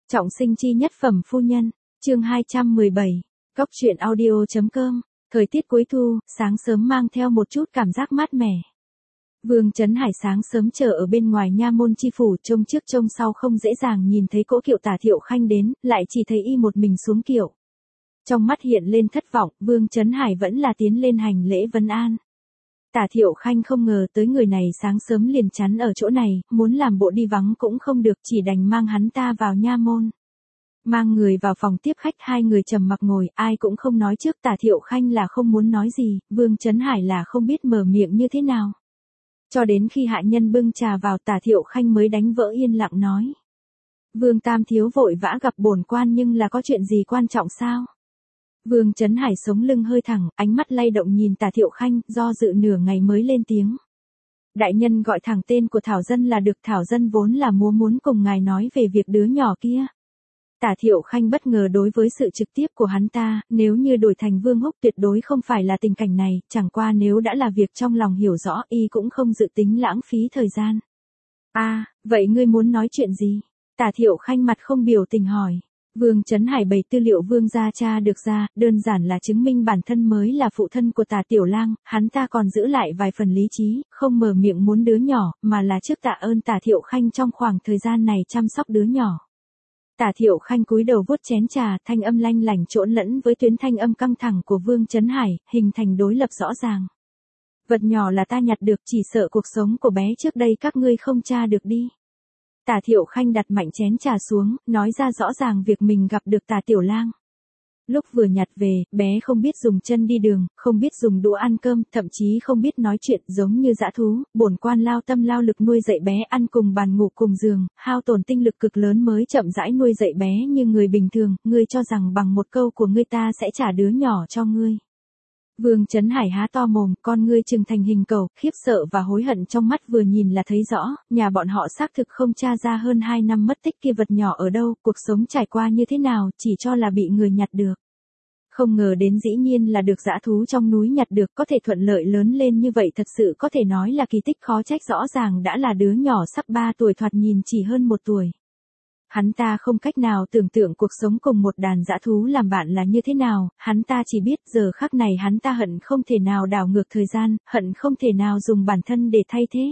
Trọng sinh chi nhất phẩm phu nhân, chương 217, Cóc truyện audio.com, thời tiết cuối thu, sáng sớm mang theo một chút cảm giác mát mẻ. Vương Chấn Hải sáng sớm chờ ở bên ngoài nha môn chi phủ, trông trước trông sau không dễ dàng nhìn thấy cỗ kiệu Tả Thiệu Khanh đến, lại chỉ thấy y một mình xuống kiệu. Trong mắt hiện lên thất vọng, Vương Chấn Hải vẫn là tiến lên hành lễ vân an. Tả Thiệu Khanh không ngờ tới người này sáng sớm liền chắn ở chỗ này, muốn làm bộ đi vắng cũng không được, chỉ đành mang hắn ta vào nha môn. Mang người vào phòng tiếp khách, hai người trầm mặc ngồi, ai cũng không nói trước. Tả Thiệu Khanh là không muốn nói gì, Vương Chấn Hải là không biết mở miệng như thế nào. Cho đến khi hạ nhân bưng trà vào, Tả Thiệu Khanh mới đánh vỡ yên lặng nói. Vương Tam thiếu vội vã gặp bổn quan, nhưng là có chuyện gì quan trọng sao? Vương Chấn Hải sống lưng hơi thẳng, ánh mắt lay động nhìn Tả Thiệu Khanh, do dự nửa ngày mới lên tiếng. Đại nhân gọi thẳng tên của Thảo Dân là được, Thảo Dân vốn là muốn cùng ngài nói về việc đứa nhỏ kia. Tả Thiệu Khanh bất ngờ đối với sự trực tiếp của hắn ta, nếu như đổi thành Vương Húc tuyệt đối không phải là tình cảnh này, chẳng qua nếu đã là việc trong lòng hiểu rõ, y cũng không dự tính lãng phí thời gian. Vậy ngươi muốn nói chuyện gì? Tả Thiệu Khanh mặt không biểu tình hỏi. Vương Chấn Hải bày tư liệu Vương gia tra được ra, đơn giản là chứng minh bản thân mới là phụ thân của Tả Tiểu Lang, hắn ta còn giữ lại vài phần lý trí, không mở miệng muốn đứa nhỏ, mà là trước tạ ơn Tả Thiệu Khanh trong khoảng thời gian này chăm sóc đứa nhỏ. Tả Thiệu Khanh cúi đầu vuốt chén trà, thanh âm lanh lảnh trộn lẫn với tuyến thanh âm căng thẳng của Vương Chấn Hải, hình thành đối lập rõ ràng. Vật nhỏ là ta nhặt được, chỉ sợ cuộc sống của bé trước đây các ngươi không tra được đi. Tả Thiệu Khanh đặt mạnh chén trà xuống, nói ra rõ ràng việc mình gặp được Tả Tiểu Lang. Lúc vừa nhặt về, bé không biết dùng chân đi đường, không biết dùng đũa ăn cơm, thậm chí không biết nói chuyện, giống như dã thú. Bổn quan lao tâm lao lực nuôi dạy bé, ăn cùng bàn ngủ cùng giường, hao tổn tinh lực cực lớn mới chậm rãi nuôi dạy bé như người bình thường. Ngươi cho rằng bằng một câu của ngươi ta sẽ trả đứa nhỏ cho ngươi? Vương Chấn Hải há to mồm, con ngươi trừng thành hình cầu, khiếp sợ và hối hận trong mắt vừa nhìn là thấy rõ, nhà bọn họ xác thực không tra ra hơn 2 năm mất tích kia vật nhỏ ở đâu, cuộc sống trải qua như thế nào, chỉ cho là bị người nhặt được. Không ngờ đến dĩ nhiên là được dã thú trong núi nhặt được, có thể thuận lợi lớn lên như vậy thật sự có thể nói là kỳ tích, khó trách rõ ràng đã là đứa nhỏ sắp 3 tuổi, thoạt nhìn chỉ hơn 1 tuổi. Hắn ta không cách nào tưởng tượng cuộc sống cùng một đàn dã thú làm bạn là như thế nào, hắn ta chỉ biết giờ khắc này hắn ta hận không thể nào đảo ngược thời gian, hận không thể nào dùng bản thân để thay thế.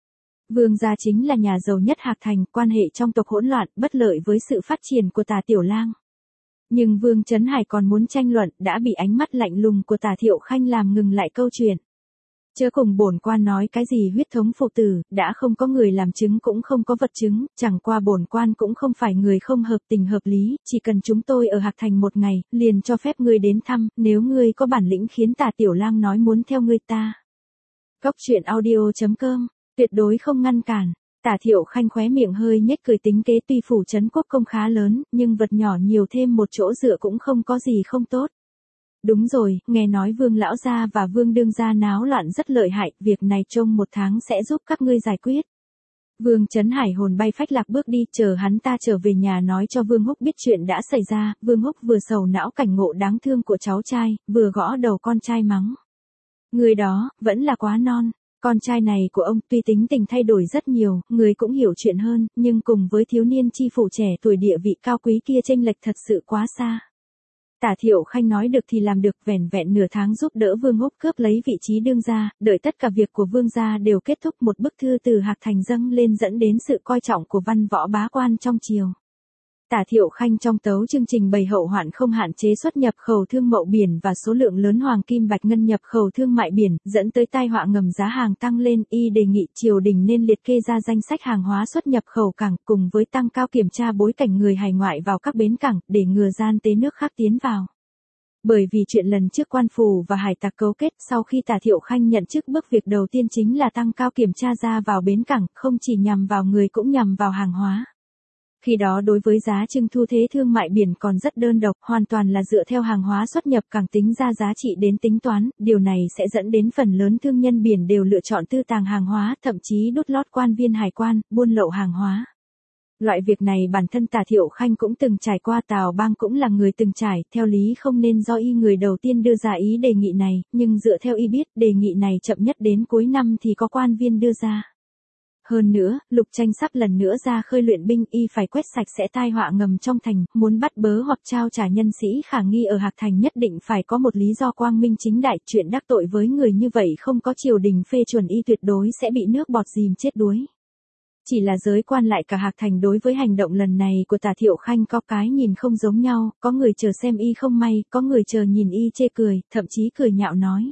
Vương gia chính là nhà giàu nhất Hạc Thành, quan hệ trong tộc hỗn loạn, bất lợi với sự phát triển của Tả Tiểu Lang. Nhưng Vương Chấn Hải còn muốn tranh luận, đã bị ánh mắt lạnh lùng của Tả Thiệu Khanh làm ngừng lại câu chuyện. Chớ cùng bổn quan nói cái gì huyết thống phụ tử, đã không có người làm chứng cũng không có vật chứng, chẳng qua bổn quan cũng không phải người không hợp tình hợp lý, chỉ cần chúng tôi ở Hạc Thành một ngày, liền cho phép ngươi đến thăm, nếu ngươi có bản lĩnh khiến Tả Tiểu Lang nói muốn theo ngươi ta. Cóc truyện audio.com, tuyệt đối không ngăn cản. Tả Thiệu Khanh khóe miệng hơi nhếch cười, tính kế tuy phủ trấn quốc công khá lớn, nhưng vật nhỏ nhiều thêm một chỗ dựa cũng không có gì không tốt. Đúng rồi, nghe nói Vương lão gia và Vương đương gia náo loạn rất lợi hại, việc này trong 1 tháng sẽ giúp các ngươi giải quyết. Vương Chấn Hải hồn bay phách lạc bước đi, chờ hắn ta trở về nhà nói cho Vương Húc biết chuyện đã xảy ra. Vương Húc vừa sầu não cảnh ngộ đáng thương của cháu trai, vừa gõ đầu con trai mắng. Người đó, vẫn là quá non. Con trai này của ông tuy tính tình thay đổi rất nhiều, người cũng hiểu chuyện hơn, nhưng cùng với thiếu niên chi phủ trẻ tuổi địa vị cao quý kia chênh lệch thật sự quá xa. Tả Thiệu Khanh nói được thì làm được, vẻn vẹn nửa tháng giúp đỡ Vương Húc cướp lấy vị trí đương gia, đợi tất cả việc của Vương gia đều kết thúc, một bức thư từ Hạc Thành dâng lên dẫn đến sự coi trọng của văn võ bá quan trong triều. Tả Thiệu Khanh trong tấu chương trình bày hậu hoạn không hạn chế xuất nhập khẩu thương mậu biển và số lượng lớn hoàng kim bạch ngân nhập khẩu thương mại biển, dẫn tới tai họa ngầm giá hàng tăng lên. Y đề nghị triều đình nên liệt kê ra danh sách hàng hóa xuất nhập khẩu cảng, cùng với tăng cao kiểm tra bối cảnh người hải ngoại vào các bến cảng, để ngừa gian tế nước khác tiến vào. Bởi vì chuyện lần trước quan phủ và hải tặc cấu kết, sau khi Tả Thiệu Khanh nhận chức, bước việc đầu tiên chính là tăng cao kiểm tra ra vào bến cảng, không chỉ nhằm vào người cũng nhằm vào hàng hóa. Khi đó đối với giá trưng thu thế thương mại biển còn rất đơn độc, hoàn toàn là dựa theo hàng hóa xuất nhập cảng tính ra giá trị đến tính toán, điều này sẽ dẫn đến phần lớn thương nhân biển đều lựa chọn tư tàng hàng hóa, thậm chí đút lót quan viên hải quan, buôn lậu hàng hóa. Loại việc này bản thân Tả Thiệu Khanh cũng từng trải qua, Tào Bang cũng là người từng trải, theo lý không nên do y người đầu tiên đưa ra ý đề nghị này, nhưng dựa theo y biết, đề nghị này chậm nhất đến cuối năm thì có quan viên đưa ra. Hơn nữa, Lục Tranh sắp lần nữa ra khơi luyện binh, y phải quét sạch sẽ tai họa ngầm trong thành, muốn bắt bớ hoặc trao trả nhân sĩ khả nghi ở Hạc Thành nhất định phải có một lý do quang minh chính đại, chuyện đắc tội với người như vậy không có triều đình phê chuẩn y tuyệt đối sẽ bị nước bọt dìm chết đuối. Chỉ là giới quan lại cả Hạc Thành đối với hành động lần này của Tả Thiệu Khanh có cái nhìn không giống nhau, có người chờ xem y không may, có người chờ nhìn y chê cười, thậm chí cười nhạo nói.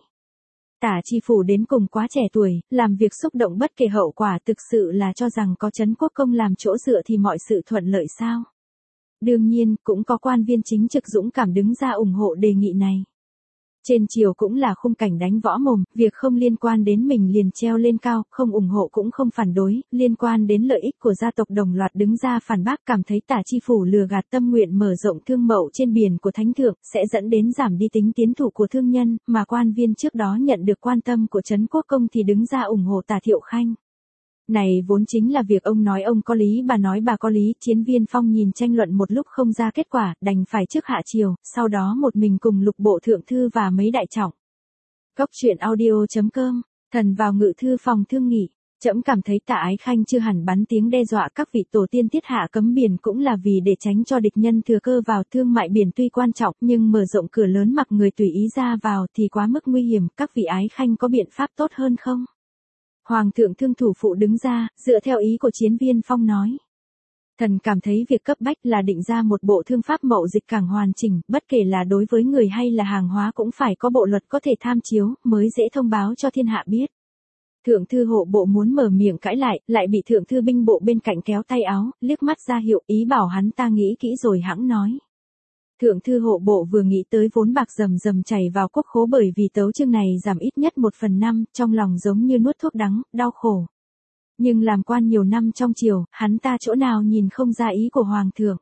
Tả chi phủ đến cùng quá trẻ tuổi, làm việc xúc động bất kể hậu quả, thực sự là cho rằng có Trấn Quốc Công làm chỗ dựa thì mọi sự thuận lợi sao? Đương nhiên, cũng có quan viên chính trực dũng cảm đứng ra ủng hộ đề nghị này. Trên triều cũng là khung cảnh đánh võ mồm, việc không liên quan đến mình liền treo lên cao, không ủng hộ cũng không phản đối, liên quan đến lợi ích của gia tộc đồng loạt đứng ra phản bác, cảm thấy Tả chi phủ lừa gạt tâm nguyện mở rộng thương mậu trên biển của Thánh thượng, sẽ dẫn đến giảm đi tính tiến thủ của thương nhân, mà quan viên trước đó nhận được quan tâm của Trấn Quốc Công thì đứng ra ủng hộ Tả Thiệu Khanh. Này vốn chính là việc ông nói ông có lý bà nói bà có lý, Chiến Viên Phong nhìn tranh luận một lúc không ra kết quả, đành phải trước hạ triều, sau đó một mình cùng Lục Bộ Thượng Thư và mấy đại trọng. Cốc truyện audio.com, thần vào ngự thư phòng thương nghị, trẫm cảm thấy Tạ Ái Khanh chưa hẳn bắn tiếng đe dọa các vị tổ tiên thiết hạ cấm biển cũng là vì để tránh cho địch nhân thừa cơ vào, thương mại biển tuy quan trọng nhưng mở rộng cửa lớn mặc người tùy ý ra vào thì quá mức nguy hiểm, các vị Ái Khanh có biện pháp tốt hơn không? Hoàng thượng Thương Thủ Phụ đứng ra, dựa theo ý của Chiến Viên Phong nói. Thần cảm thấy việc cấp bách là định ra một bộ thương pháp mậu dịch càng hoàn chỉnh, bất kể là đối với người hay là hàng hóa cũng phải có bộ luật có thể tham chiếu, mới dễ thông báo cho thiên hạ biết. Thượng thư hộ bộ muốn mở miệng cãi lại bị thượng thư binh bộ bên cạnh kéo tay áo, liếc mắt ra hiệu ý bảo hắn ta nghĩ kỹ rồi hẵng nói. Thượng thư hộ bộ vừa nghĩ tới vốn bạc rầm rầm chảy vào quốc khố bởi vì tấu chương này giảm ít nhất 1/5, trong lòng giống như nuốt thuốc đắng, đau khổ. Nhưng làm quan nhiều năm trong triều, hắn ta chỗ nào nhìn không ra ý của hoàng thượng.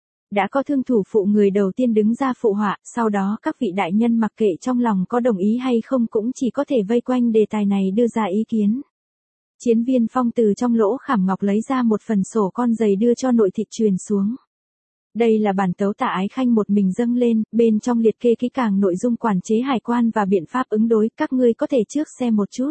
Đã có Thương Thủ Phụ người đầu tiên đứng ra phụ họa, sau đó các vị đại nhân mặc kệ trong lòng có đồng ý hay không cũng chỉ có thể vây quanh đề tài này đưa ra ý kiến. Chiến Viên Phong từ trong lỗ khảm ngọc lấy ra một phần sổ con dày đưa cho nội thị truyền xuống. Đây là bản tấu Tạ Ái Khanh một mình dâng lên, bên trong liệt kê kỹ càng nội dung quản chế hải quan và biện pháp ứng đối, các ngươi có thể trước xem một chút.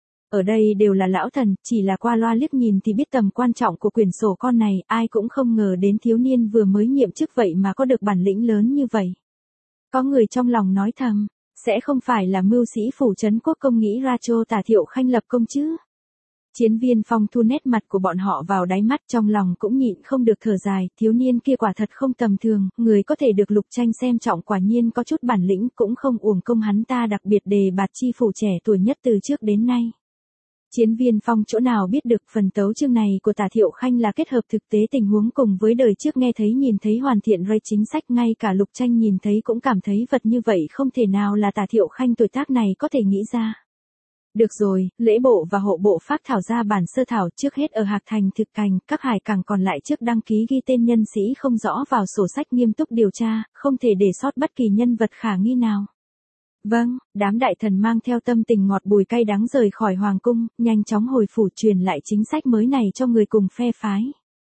Ở đây đều là lão thần, chỉ là qua loa liếc nhìn thì biết tầm quan trọng của quyển sổ con này, ai cũng không ngờ đến thiếu niên vừa mới nhiệm chức vậy mà có được bản lĩnh lớn như vậy. Có người trong lòng nói thầm, sẽ không phải là mưu sĩ phủ Trấn Quốc Công nghĩ ra cho Tả Thiệu Khanh lập công chứ. Chiến Viên Phong thu nét mặt của bọn họ vào đáy mắt, trong lòng cũng nhịn không được thở dài, thiếu niên kia quả thật không tầm thường, người có thể được Lục Tranh xem trọng quả nhiên có chút bản lĩnh, cũng không uổng công hắn ta đặc biệt đề bạt chi phủ trẻ tuổi nhất từ trước đến nay. Chiến Viên Phong chỗ nào biết được phần tấu chương này của Tả Thiệu Khanh là kết hợp thực tế tình huống cùng với đời trước nghe thấy nhìn thấy hoàn thiện rồi chính sách, ngay cả Lục Tranh nhìn thấy cũng cảm thấy vật như vậy không thể nào là Tả Thiệu Khanh tuổi tác này có thể nghĩ ra. Được rồi, lễ bộ và hộ bộ phát thảo ra bản sơ thảo, trước hết ở Hạc Thành thực cành, các hải cảng còn lại trước đăng ký ghi tên nhân sĩ không rõ vào sổ sách, nghiêm túc điều tra, không thể để sót bất kỳ nhân vật khả nghi nào. Vâng, đám đại thần mang theo tâm tình ngọt bùi cay đắng rời khỏi hoàng cung, nhanh chóng hồi phủ truyền lại chính sách mới này cho người cùng phe phái.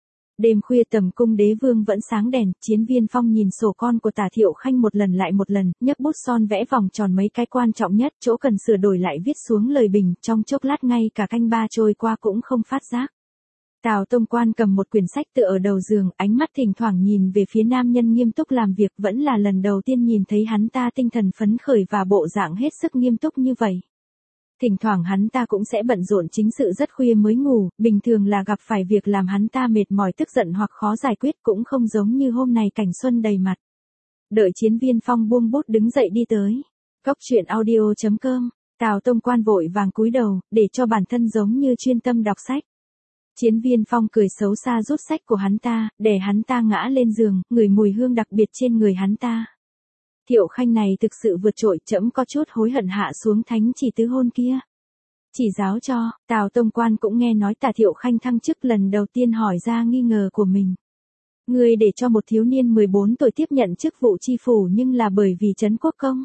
Đêm khuya tầm cung đế vương vẫn sáng đèn, Chiến Viên Phong nhìn sổ con của Tả Thiệu Khanh một lần lại một lần, nhấc bút son vẽ vòng tròn mấy cái quan trọng nhất, chỗ cần sửa đổi lại viết xuống lời bình, trong chốc lát ngay cả canh ba trôi qua cũng không phát giác. Tào Tông Quan cầm một quyển sách tựa ở đầu giường, ánh mắt thỉnh thoảng nhìn về phía nam nhân nghiêm túc làm việc, vẫn là lần đầu tiên nhìn thấy hắn ta tinh thần phấn khởi và bộ dạng hết sức nghiêm túc như vậy. Thỉnh thoảng hắn ta cũng sẽ bận rộn chính sự rất khuya mới ngủ, bình thường là gặp phải việc làm hắn ta mệt mỏi tức giận hoặc khó giải quyết, cũng không giống như hôm nay cảnh xuân đầy mặt. Đợi Chiến Viên Phong buông bút đứng dậy đi tới. Cốc truyện audio.com, Tào Tông Quan vội vàng cúi đầu, để cho bản thân giống như chuyên tâm đọc sách. Chiến Viên Phong cười xấu xa rút sách của hắn ta, để hắn ta ngã lên giường, ngửi mùi hương đặc biệt trên người hắn ta. Thiệu Khanh này thực sự vượt trội, trẫm có chút hối hận hạ xuống thánh chỉ tứ hôn kia. Chỉ giáo cho, Tào Tông Quan cũng nghe nói Tả Thiệu Khanh thăng chức, lần đầu tiên hỏi ra nghi ngờ của mình. Ngươi để cho một thiếu niên 14 tuổi tiếp nhận chức vụ chi phủ nhưng là bởi vì Trấn Quốc Công.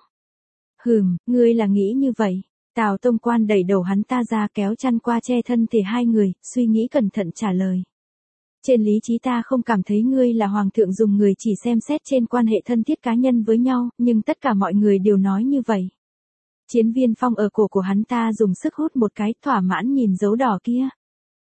Ngươi là nghĩ như vậy. Tào Tông Quan đẩy đầu hắn ta ra, kéo chăn qua che thân thể hai người, suy nghĩ cẩn thận trả lời. Trên lý trí ta không cảm thấy ngươi là hoàng thượng dùng người chỉ xem xét trên quan hệ thân thiết cá nhân với nhau, nhưng tất cả mọi người đều nói như vậy. Chiến Viên Phong ở cổ của hắn ta dùng sức hút một cái, thỏa mãn nhìn dấu đỏ kia.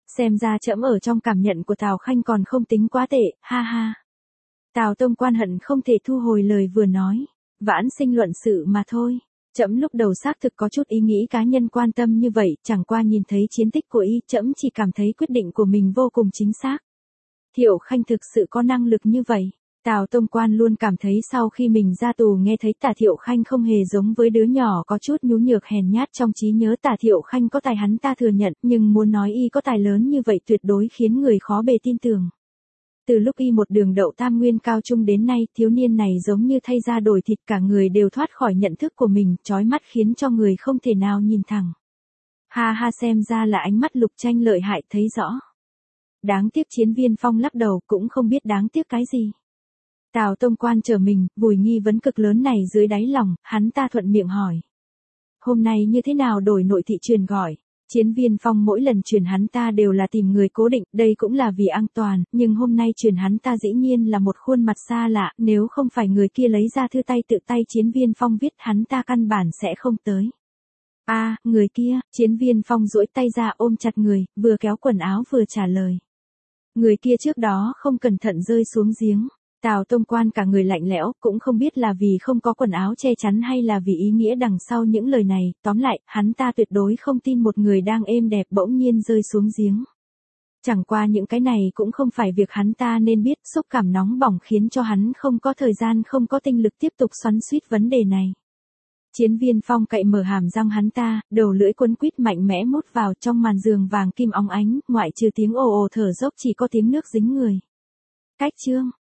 Xem ra trẫm ở trong cảm nhận của Tào Khanh còn không tính quá tệ, ha ha. Tào Tông Quan hận không thể thu hồi lời vừa nói. Vãn sinh luận sự mà thôi. Trẫm lúc đầu xác thực có chút ý nghĩ cá nhân quan tâm như vậy, chẳng qua nhìn thấy chiến tích của y, trẫm chỉ cảm thấy quyết định của mình vô cùng chính xác. Thiệu Khanh thực sự có năng lực như vậy. Tào Tông Quan luôn cảm thấy sau khi mình ra tù nghe thấy Tả Thiệu Khanh không hề giống với đứa nhỏ có chút nhu nhược hèn nhát trong trí nhớ. Tả Thiệu Khanh có tài hắn ta thừa nhận, nhưng muốn nói y có tài lớn như vậy tuyệt đối khiến người khó bề tin tưởng. Từ lúc y một đường đậu tam nguyên cao trung đến nay, thiếu niên này giống như thay da đổi thịt, cả người đều thoát khỏi nhận thức của mình, chói mắt khiến cho người không thể nào nhìn thẳng. Ha ha, xem ra là ánh mắt Lục Tranh lợi hại, thấy rõ. Đáng tiếc Chiến Viên Phong lắc đầu, cũng không biết đáng tiếc cái gì. Tào Tông Quan trở mình, vùi nghi vấn cực lớn này dưới đáy lòng, hắn ta thuận miệng hỏi. Hôm nay như thế nào đổi nội thị truyền gọi? Chiến Viên Phong mỗi lần truyền hắn ta đều là tìm người cố định, đây cũng là vì an toàn, nhưng hôm nay truyền hắn ta dĩ nhiên là một khuôn mặt xa lạ, nếu không phải người kia lấy ra thư tay tự tay Chiến Viên Phong viết, hắn ta căn bản sẽ không tới. Người kia, Chiến Viên Phong duỗi tay ra ôm chặt người, vừa kéo quần áo vừa trả lời. Người kia trước đó không cẩn thận rơi xuống giếng. Tào Tông Quan cả người lạnh lẽo, cũng không biết là vì không có quần áo che chắn hay là vì ý nghĩa đằng sau những lời này, tóm lại, hắn ta tuyệt đối không tin một người đang êm đẹp bỗng nhiên rơi xuống giếng. Chẳng qua những cái này cũng không phải việc hắn ta nên biết, xúc cảm nóng bỏng khiến cho hắn không có thời gian không có tinh lực tiếp tục xoắn xuýt vấn đề này. Chiến Viên Phong cậy mở hàm răng hắn ta, đầu lưỡi quấn quýt mạnh mẽ mút vào trong màn giường vàng kim óng ánh, ngoại trừ tiếng ồ ồ thở dốc chỉ có tiếng nước dính người. Cách chương